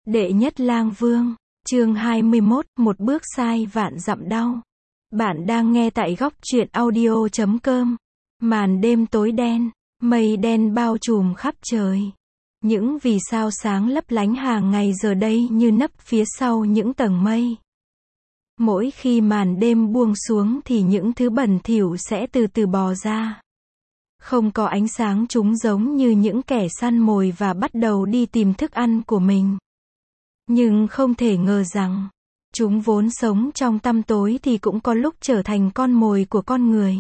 Đệ nhất lang vương, chương 21, một bước sai vạn dặm đau. Bạn đang nghe tại góc truyện audio.com. Màn đêm tối đen, mây đen bao trùm khắp trời. Những vì sao sáng lấp lánh hàng ngày giờ đây như nấp phía sau những tầng mây. Mỗi khi màn đêm buông xuống thì những thứ bẩn thỉu sẽ từ từ bò ra. Không có ánh sáng, chúng giống như những kẻ săn mồi và bắt đầu đi tìm thức ăn của mình. Nhưng không thể ngờ rằng, chúng vốn sống trong tăm tối thì cũng có lúc trở thành con mồi của con người.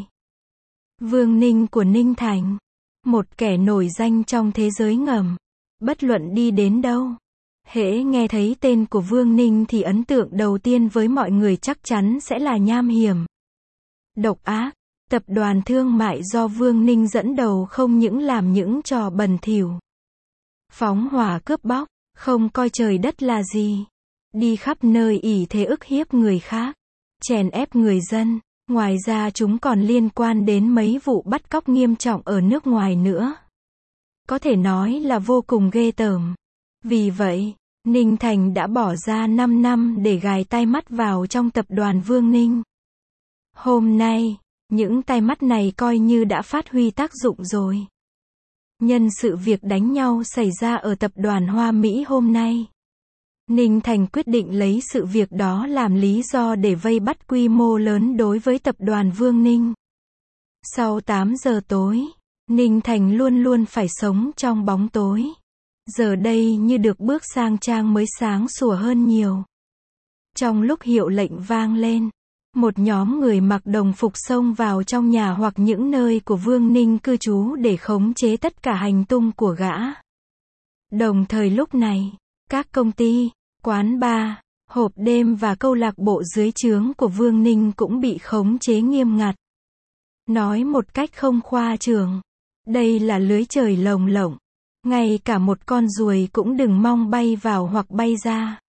Vương Ninh của Ninh Thành, một kẻ nổi danh trong thế giới ngầm, bất luận đi đến đâu, hễ nghe thấy tên của Vương Ninh thì ấn tượng đầu tiên với mọi người chắc chắn sẽ là nham hiểm, độc ác. Tập đoàn thương mại do Vương Ninh dẫn đầu không những làm những trò bẩn thỉu, phóng hỏa cướp bóc, không coi trời đất là gì, đi khắp nơi ỷ thế ức hiếp người khác, chèn ép người dân. Ngoài ra chúng còn liên quan đến mấy vụ bắt cóc nghiêm trọng ở nước ngoài nữa. Có thể nói là vô cùng ghê tởm. Vì vậy, Ninh Thành đã bỏ ra 5 năm để gài tai mắt vào trong tập đoàn Vương Ninh. Hôm nay, những tai mắt này coi như đã phát huy tác dụng rồi. Nhân sự việc đánh nhau xảy ra ở tập đoàn Hoa Mỹ hôm nay, Ninh Thành quyết định lấy sự việc đó làm lý do để vây bắt quy mô lớn đối với tập đoàn Vương Ninh. Sau 8 giờ tối, Ninh Thành luôn luôn phải sống trong bóng tối. Giờ đây như được bước sang trang mới sáng sủa hơn nhiều. Trong lúc hiệu lệnh vang lên, một nhóm người mặc đồng phục xông vào trong nhà hoặc những nơi của Vương Ninh cư trú để khống chế tất cả hành tung của gã. Đồng thời lúc này, các công ty, quán bar, hộp đêm và câu lạc bộ dưới trướng của Vương Ninh cũng bị khống chế nghiêm ngặt. Nói một cách không khoa trương, đây là lưới trời lồng lộng, ngay cả một con ruồi cũng đừng mong bay vào hoặc bay ra.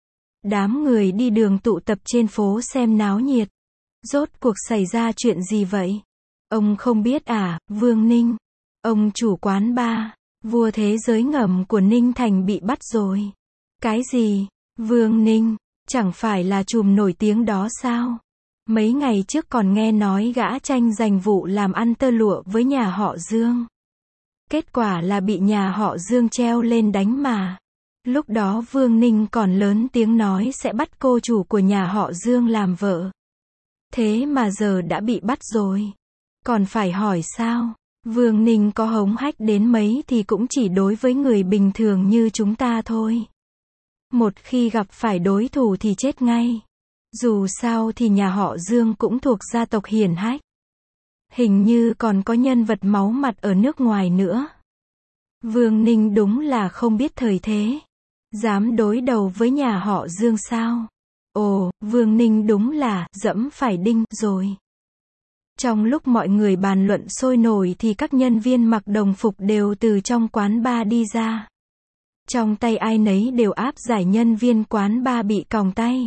Đám người đi đường tụ tập trên phố xem náo nhiệt. Rốt cuộc xảy ra chuyện gì vậy? Ông không biết à, Vương Ninh, ông chủ quán bar, vua thế giới ngầm của Ninh Thành bị bắt rồi. Cái gì? Vương Ninh, chẳng phải là trùm nổi tiếng đó sao? Mấy ngày trước còn nghe nói gã tranh giành vụ làm ăn tơ lụa với nhà họ Dương. Kết quả là bị nhà họ Dương treo lên đánh mà. Lúc đó Vương Ninh còn lớn tiếng nói sẽ bắt cô chủ của nhà họ Dương làm vợ. Thế mà giờ đã bị bắt rồi. Còn phải hỏi sao? Vương Ninh có hống hách đến mấy thì cũng chỉ đối với người bình thường như chúng ta thôi. Một khi gặp phải đối thủ thì chết ngay. Dù sao thì nhà họ Dương cũng thuộc gia tộc hiển hách. Hình như còn có nhân vật máu mặt ở nước ngoài nữa. Vương Ninh đúng là không biết thời thế. Dám đối đầu với nhà họ Dương sao? Ồ, Vương Ninh đúng là dẫm phải đinh rồi. Trong lúc mọi người bàn luận sôi nổi thì các nhân viên mặc đồng phục đều từ trong quán bar đi ra. Trong tay ai nấy đều áp giải nhân viên quán bar bị còng tay.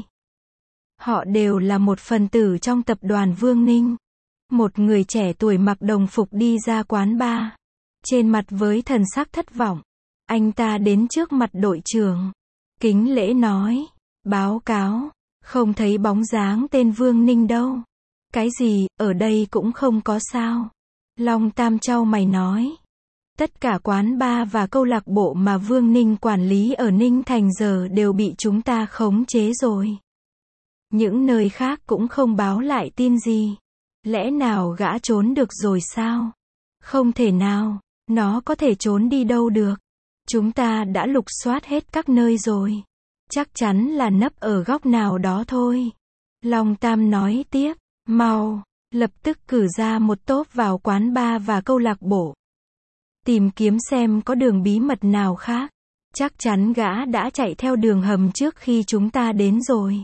Họ đều là một phần tử trong tập đoàn Vương Ninh. Một người trẻ tuổi mặc đồng phục đi ra quán bar, trên mặt với thần sắc thất vọng. Anh ta đến trước mặt đội trưởng, kính lễ nói, báo cáo, không thấy bóng dáng tên Vương Ninh đâu. Cái gì, ở đây cũng không có sao? Long Tam chau mày nói, tất cả quán bar và câu lạc bộ mà Vương Ninh quản lý ở Ninh Thành giờ đều bị chúng ta khống chế rồi. Những nơi khác cũng không báo lại tin gì. Lẽ nào gã trốn được rồi sao? Không thể nào, nó có thể trốn đi đâu được. Chúng ta đã lục soát hết các nơi rồi. Chắc chắn là nấp ở góc nào đó thôi. Long Tam nói tiếp, mau, lập tức cử ra một tốp vào quán bar và câu lạc bộ. Tìm kiếm xem có đường bí mật nào khác. Chắc chắn gã đã chạy theo đường hầm trước khi chúng ta đến rồi.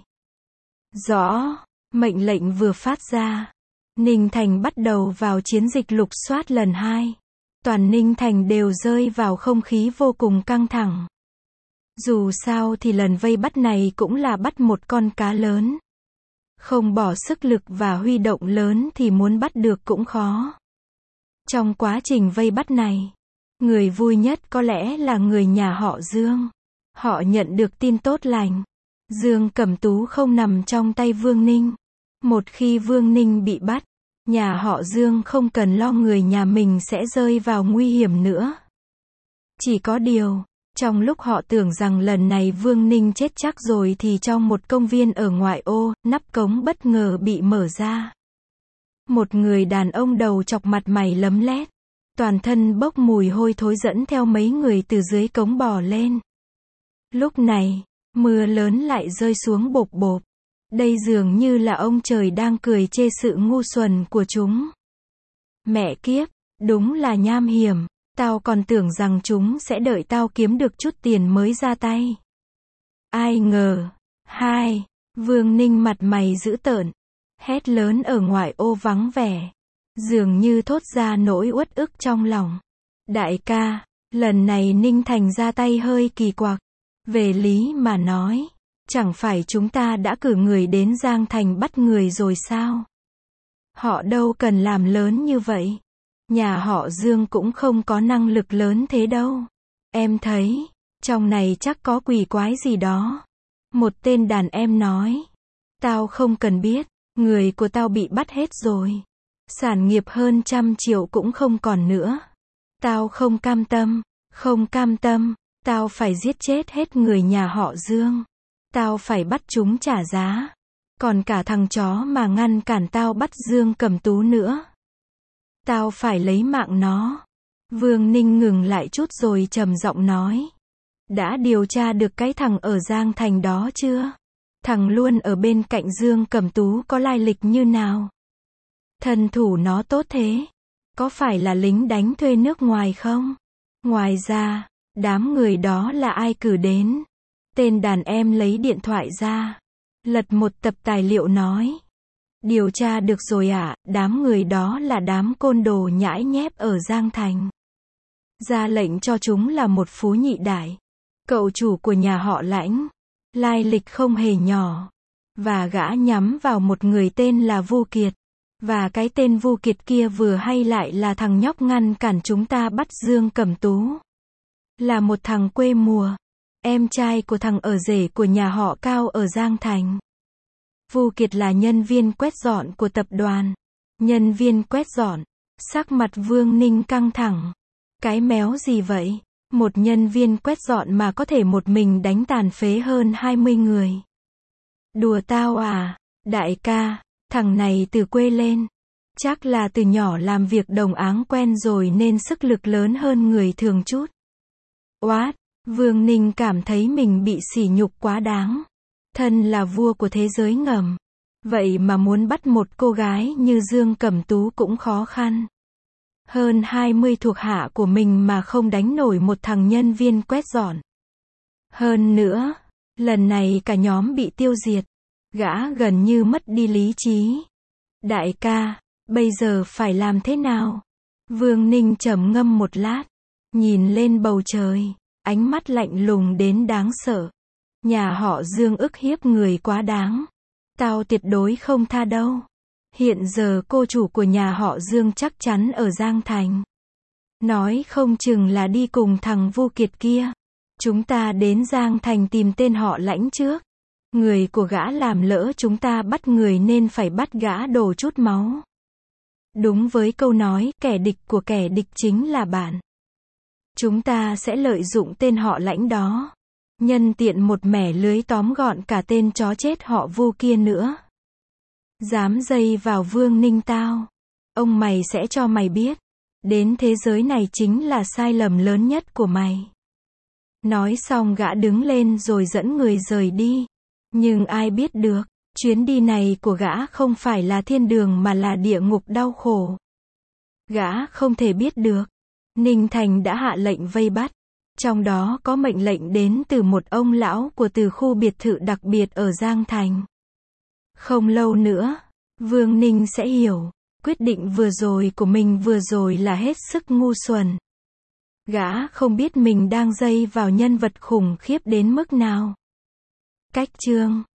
Rõ, mệnh lệnh vừa phát ra. Ninh Thành bắt đầu vào chiến dịch lục soát lần 2. Toàn Ninh Thành đều rơi vào không khí vô cùng căng thẳng. Dù sao thì lần vây bắt này cũng là bắt một con cá lớn. Không bỏ sức lực và huy động lớn thì muốn bắt được cũng khó. Trong quá trình vây bắt này, người vui nhất có lẽ là người nhà họ Dương. Họ nhận được tin tốt lành. Dương Cẩm Tú không nằm trong tay Vương Ninh. Một khi Vương Ninh bị bắt, nhà họ Dương không cần lo người nhà mình sẽ rơi vào nguy hiểm nữa. Chỉ có điều, trong lúc họ tưởng rằng lần này Vương Ninh chết chắc rồi thì trong một công viên ở ngoại ô, nắp cống bất ngờ bị mở ra. Một người đàn ông đầu chọc mặt mày lấm lét, toàn thân bốc mùi hôi thối dẫn theo mấy người từ dưới cống bò lên. Lúc này, mưa lớn lại rơi xuống bộp bộp. Đây dường như là ông trời đang cười chê sự ngu xuẩn của chúng. Mẹ kiếp, đúng là nham hiểm. Tao còn tưởng rằng chúng sẽ đợi tao kiếm được chút tiền mới ra tay. Ai ngờ. Vương Ninh mặt mày dữ tợn, hét lớn ở ngoại ô vắng vẻ, dường như thốt ra nỗi uất ức trong lòng. Đại ca, lần này Ninh Thành ra tay hơi kỳ quặc. Về lý mà nói, chẳng phải chúng ta đã cử người đến Giang Thành bắt người rồi sao? Họ đâu cần làm lớn như vậy. Nhà họ Dương cũng không có năng lực lớn thế đâu. Em thấy, trong này chắc có quỷ quái gì đó. Một tên đàn em nói. Tao không cần biết, người của tao bị bắt hết rồi. Sản nghiệp hơn 100 triệu cũng không còn nữa. Tao không cam tâm, tao phải giết chết hết người nhà họ Dương. Tao phải bắt chúng trả giá. Còn cả thằng chó mà ngăn cản tao bắt Dương Cẩm Tú nữa. Tao phải lấy mạng nó. Vương Ninh ngừng lại chút rồi trầm giọng nói. Đã điều tra được cái thằng ở Giang Thành đó chưa? Thằng luôn ở bên cạnh Dương Cẩm Tú có lai lịch như nào? Thân thủ nó tốt thế. Có phải là lính đánh thuê nước ngoài không? Ngoài ra, đám người đó là ai cử đến? Tên đàn em lấy điện thoại ra, lật một tập tài liệu nói. Điều tra được rồi ạ, đám người đó là đám côn đồ nhãi nhép ở Giang Thành. Ra lệnh cho chúng là một phú nhị đại. Cậu chủ của nhà họ Lãnh, lai lịch không hề nhỏ. Và gã nhắm vào một người tên là Vu Kiệt. Và cái tên Vu Kiệt kia vừa hay lại là thằng nhóc ngăn cản chúng ta bắt Dương Cẩm Tú. Là một thằng quê mùa. Em trai của thằng ở rể của nhà họ Cao ở Giang Thành. Vu Kiệt là nhân viên quét dọn của tập đoàn. Nhân viên quét dọn. Sắc mặt Vương Ninh căng thẳng. Cái méo gì vậy? Một nhân viên quét dọn mà có thể một mình đánh tàn phế hơn 20 người. Đùa tao à? Đại ca, thằng này từ quê lên. Chắc là từ nhỏ làm việc đồng áng quen rồi nên sức lực lớn hơn người thường chút. Oát, Vương Ninh cảm thấy mình bị sỉ nhục quá đáng. Thân là vua của thế giới ngầm. Vậy mà muốn bắt một cô gái như Dương Cẩm Tú cũng khó khăn. Hơn 20 thuộc hạ của mình mà không đánh nổi một thằng nhân viên quét dọn. Hơn nữa, lần này cả nhóm bị tiêu diệt. Gã gần như mất đi lý trí. Đại ca, bây giờ phải làm thế nào? Vương Ninh trầm ngâm một lát, nhìn lên bầu trời, ánh mắt lạnh lùng đến đáng sợ. Nhà họ Dương ức hiếp người quá đáng. Tao tuyệt đối không tha đâu. Hiện giờ cô chủ của nhà họ Dương chắc chắn ở Giang Thành. Nói không chừng là đi cùng thằng Vu Kiệt kia. Chúng ta đến Giang Thành tìm tên họ Lãnh trước. Người của gã làm lỡ chúng ta bắt người nên phải bắt gã đổ chút máu. Đúng với câu nói, kẻ địch của kẻ địch chính là bạn. Chúng ta sẽ lợi dụng tên họ Lãnh đó. Nhân tiện một mẻ lưới tóm gọn cả tên chó chết họ Vu kia nữa. Dám dây vào Vương Ninh tao. Ông mày sẽ cho mày biết. Đến thế giới này chính là sai lầm lớn nhất của mày. Nói xong gã đứng lên rồi dẫn người rời đi. Nhưng ai biết được, chuyến đi này của gã không phải là thiên đường mà là địa ngục đau khổ. Gã không thể biết được. Ninh Thành đã hạ lệnh vây bắt. Trong đó có mệnh lệnh đến từ một ông lão của từ khu biệt thự đặc biệt ở Giang Thành. Không lâu nữa, Vương Ninh sẽ hiểu, quyết định vừa rồi của mình vừa rồi là hết sức ngu xuẩn. Gã không biết mình đang dây vào nhân vật khủng khiếp đến mức nào. Cách chương